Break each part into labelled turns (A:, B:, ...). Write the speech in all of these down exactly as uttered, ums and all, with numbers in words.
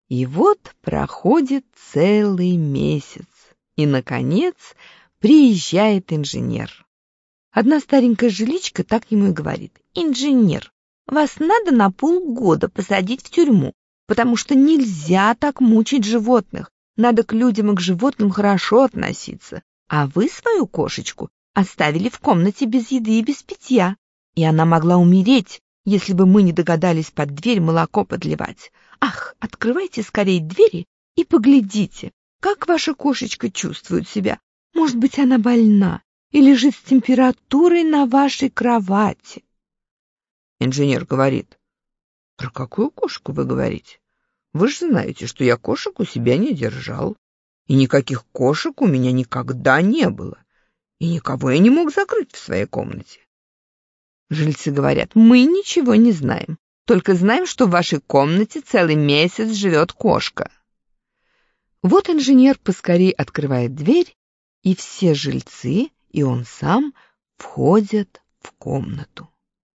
A: И вот проходит целый месяц, и, наконец, приезжает инженер. Одна старенькая жиличка так ему и говорит: «Инженер, вас надо на полгода посадить в тюрьму, потому что нельзя так мучить животных. Надо к людям и к животным хорошо относиться. А вы свою кошечку оставили в комнате без еды и без питья, и она могла умереть, если бы мы не догадались под дверь молоко подливать. Ах, открывайте скорее двери и поглядите, как ваша кошечка чувствует себя. Может быть, она больна и лежит с температурой на вашей кровати». Инженер говорит: «Про какую кошку вы говорите? Вы же знаете, что я кошек у себя не держал, и никаких кошек у меня никогда не было, и никого я не мог закрыть в своей комнате». Жильцы говорят: «Мы ничего не знаем, только знаем, что в вашей комнате целый месяц живет кошка». Вот инженер поскорей открывает дверь, и все жильцы, и он сам входят в комнату.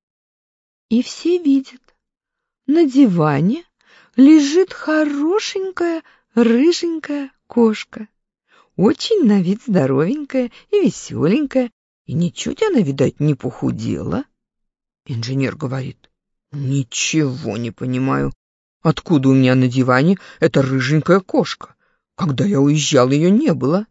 A: И все видят: на диване лежит хорошенькая рыженькая кошка, очень на вид здоровенькая и веселенькая, и ничуть она, видать, не похудела. Инженер говорит: «Ничего не понимаю. Откуда у меня на диване эта рыженькая кошка? Когда я уезжал, ее не было».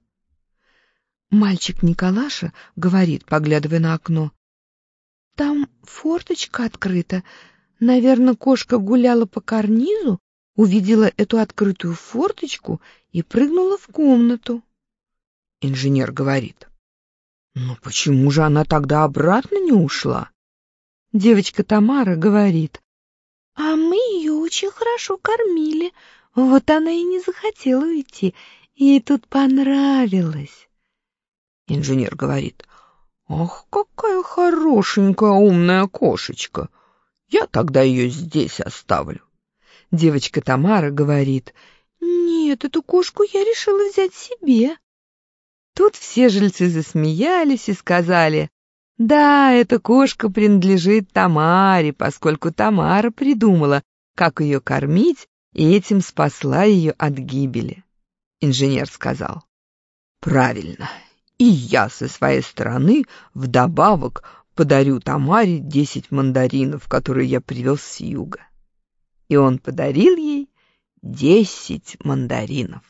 A: Мальчик Николаша говорит, поглядывая на окно: «Там форточка открыта. Наверное, кошка гуляла по карнизу, увидела эту открытую форточку и прыгнула в комнату». Инженер говорит: «Ну почему же она тогда обратно не ушла?» Девочка Тамара говорит: «А мы ее очень хорошо кормили, вот она и не захотела уйти, ей тут понравилось». Инженер говорит: «Ах, какая хорошенькая умная кошечка! Я тогда ее здесь оставлю». Девочка Тамара говорит: «Нет, эту кошку я решила взять себе». Тут все жильцы засмеялись и сказали: «Да, эта кошка принадлежит Тамаре, поскольку Тамара придумала, как ее кормить, и этим спасла ее от гибели». Инженер сказал: «Правильно, и я со своей стороны вдобавок подарю Тамаре десять мандаринов, которые я привез с юга». И он подарил ей десять мандаринов.